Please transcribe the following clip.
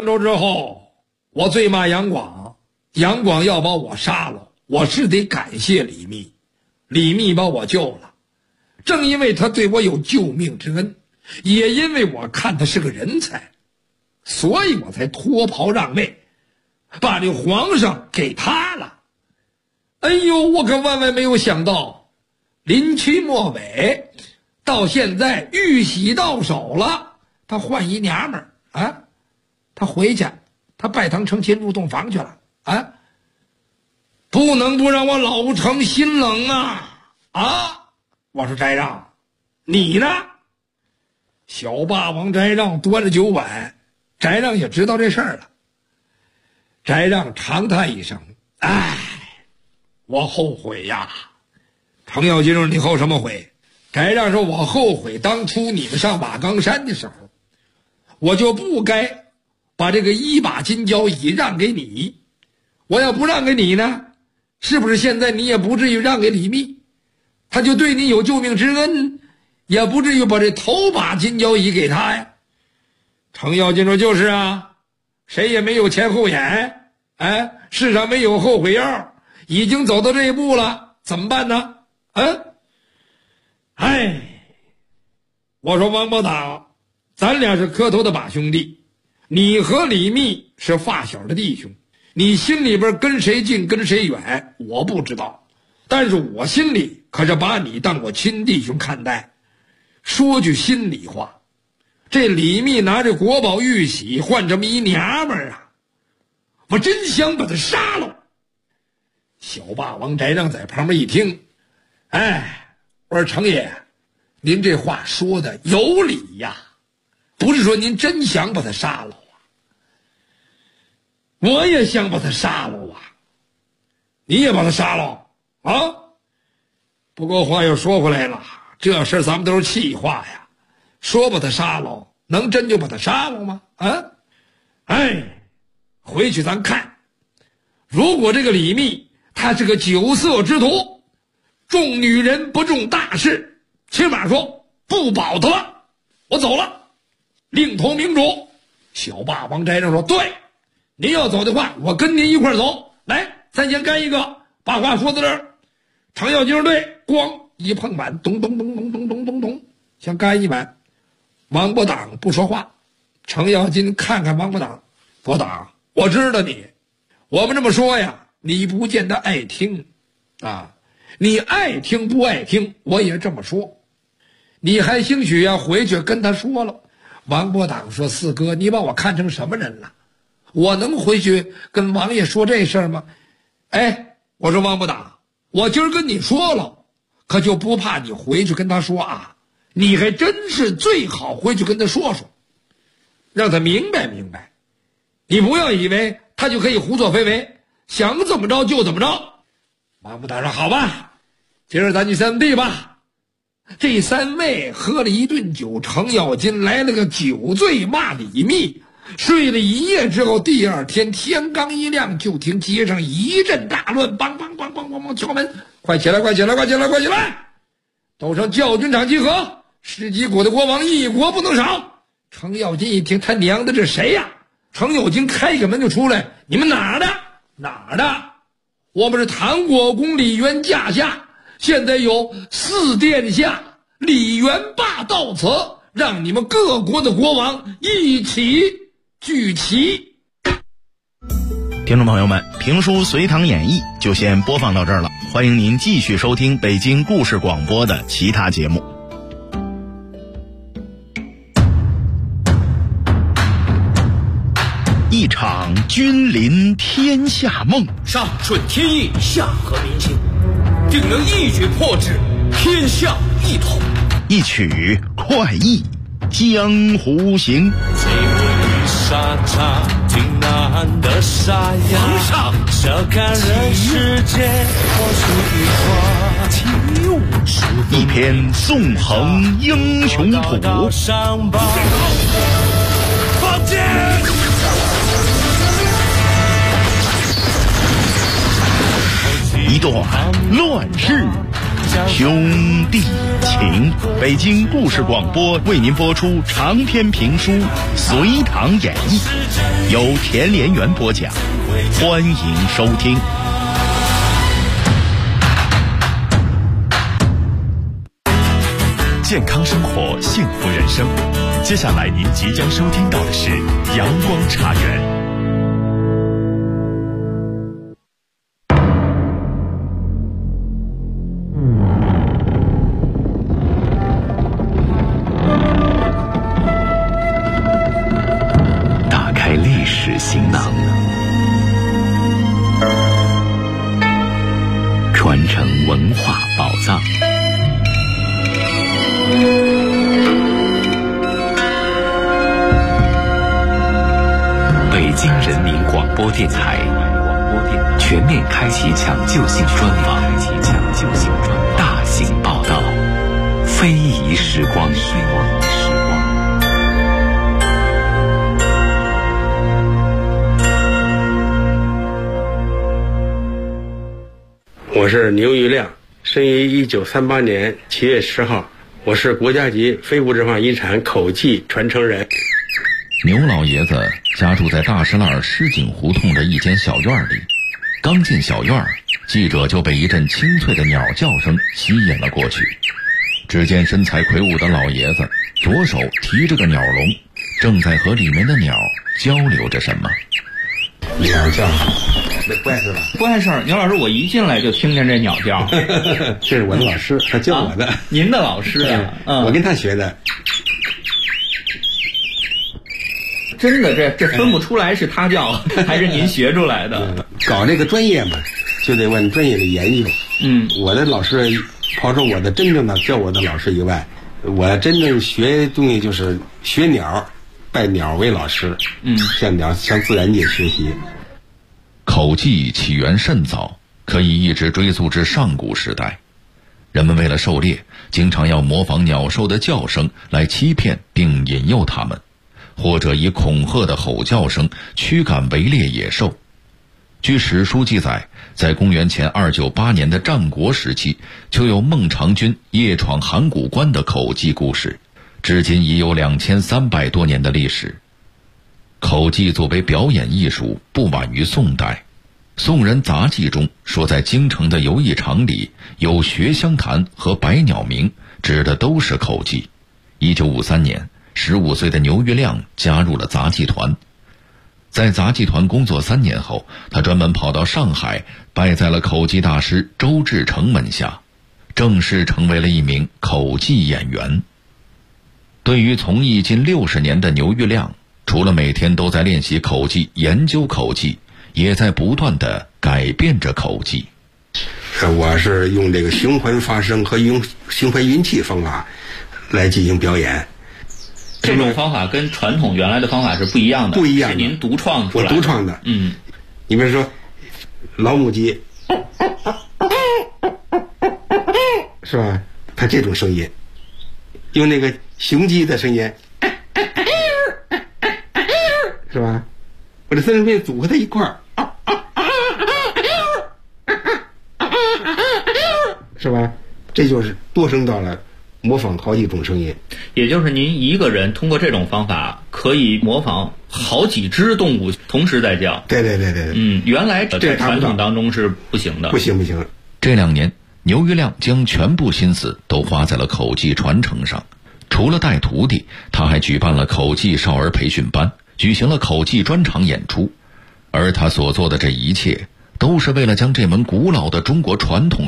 扬州之后，我罪骂杨广，杨广要把我杀了，我是得感谢李密，李密把我救了。正因为他对我有救命之恩，也因为我看他是个人才，所以我才脱袍让位，把这皇上给他了。哎呦，我可万万没有想到，临期末尾，到现在玉玺到手了，他换一娘们儿啊，他回去，他拜堂成亲入洞房去了啊，不能不让我老成心冷啊！我说翟让，你呢？小霸王翟让端着酒碗，翟让也知道这事儿了。翟让长叹一声：“唉，我后悔呀。”程咬金说：“你后什么悔？”翟让说：“我后悔当初你们上瓦岗山的时候，我就不该把这个1把金交椅让给你。我要不让给你呢，是不是现在你也不至于让给李密？他就对你有救命之恩，也不至于把这头把金交椅给他呀。”程咬金说：“就是啊，谁也没有前后眼，哎，世上没有后悔药，已经走到这一步了，怎么办呢？我说王伯党，咱俩是磕头的把兄弟，你和李密是发小的弟兄，你心里边跟谁近跟谁远我不知道，但是我心里可是把你当我亲弟兄看待。说句心里话，这李密拿着国宝玉玺换这么一娘们儿啊，我真想把他杀了。小霸王翟让在旁边一听，我说程爷，您这话说的有理呀，不是说您真想把他杀了啊，我也想把他杀了啊，你也把他杀了啊。不过话又说回来了，这事咱们都是气话呀，说把他杀了，能真就把他杀了吗？回去咱看，如果这个李密他是个酒色之徒，重女人不重大事，起码说不保他了，我走了，另投明主。小霸王翟让说：“对，您要走的话，我跟您一块走。来，咱先干一个，把话说到这儿。”程咬金队咣一碰板，咚咚咚咚咚咚咚咚，想干一板。王伯党不说话。程咬金看看王伯党：“伯党，我知道你，我们这么说呀，你不见得爱听啊。你爱听不爱听，我也这么说。你还兴许呀回去跟他说了。”王伯党说：“四哥，你把我看成什么人了？我能回去跟王爷说这事儿吗？”我说王伯党，我今儿跟你说了，可就不怕你回去跟他说啊。你还真是最好回去跟他说说，让他明白明白。你不要以为他就可以胡作非为，想怎么着就怎么着。王伯党说：“好吧，今儿咱去3弟吧。”这3位喝了一顿酒，程咬金来了个酒醉骂李密，睡了一夜之后，第二天天刚一亮，就听街上一阵大乱，梆梆梆梆梆梆敲门，快起来快起来快起来快起来，都上教军场集合，十几国的国王一国不能少。程咬金一听，他娘的这谁呀？程咬金开个门就出来：“你们哪儿的？哪儿的？我们是唐国公李渊驾下，现在有4殿下李元霸到此，让你们各国的国王一起聚齐。” 听众朋友们，评书《隋唐演义》就先播放到这儿了，欢迎您继续收听北京故事广播的其他节目。一场君临天下梦， 上顺天意，下合民心，定能一举破之，天下一统。 一曲快意江湖行。 几位沙场挺难的沙哑， 皇上笑看人世间或是一花， 一篇纵横英雄谱， 上报放箭。 一段乱世兄弟情。北京故事广播为您播出长篇评书《隋唐演义》，由田连元播讲，欢迎收听。 健康生活，幸福人生。接下来您即将收听到的是阳光茶园。打开历史行囊，传承文化宝藏。北京人民广播电台全面开启抢救性专访，大型报道，非遗时光。 我是牛玉亮，生于1938年7月10号，我是国家级非物质文化遗产口技传承人。 牛老爷子家住在大石栏狮井胡同的一间小院里，刚进小院，记者就被一阵清脆的鸟叫声吸引了过去。只见身材魁梧的老爷子左手提着个鸟笼，正在和里面的鸟交流着什么。 鸟叫，那怪事吧？ 怪事儿，牛老师，我一进来就听见这鸟叫。 这是我的老师，他教我的。 您的老师啊？ 我跟他学的。 真的，这分不出来是他教还是您学出来的。 搞这个专业嘛，就得往专业里研究。我的老师，抛出我的真正的教我的老师以外，我真正学东西就是学鸟，拜鸟为老师。向自然界学习。 口技起源甚早，可以一直追溯至上古时代。人们为了狩猎，经常要模仿鸟兽的叫声来欺骗并引诱它们，或者以恐吓的吼叫声驱赶围猎野兽。据史书记载，在公元前298年的战国时期，就有孟尝君夜闯函谷关的口技故事，至今已有2300多年的历史。口技作为表演艺术，不晚于宋代。宋人杂记中说，在京城的游艺场里有学香坛和百鸟鸣，指的都是口技。1953年，15岁的牛玉亮加入了杂技团。在杂技团工作3年后，他专门跑到上海，拜在了口技大师周志成门下，正式成为了一名口技演员。对于从艺近60年的牛玉亮，除了每天都在练习口技、研究口技，也在不断地改变着口技。 我是用这个循环发声和用循环运气方法来进行表演。 这种方法跟传统原来的方法是不一样的，是您独创出来的。 我独创的。你比如说老母鸡，是吧？它这种声音，用那个雄鸡的声音，是吧？我这三声变组合在一块儿，是吧？这就是多声道了，模仿好几种声音。 也就是您一个人通过这种方法可以模仿好几只动物同时在叫。 对。 原来在传统当中是不行的。不行。 这2年，牛玉亮将全部心思都花在了口技传承上。除了带徒弟，他还举办了口技少儿培训班，举行了口技专场演出。而他所做的这一切，都是为了将这门古老的中国传统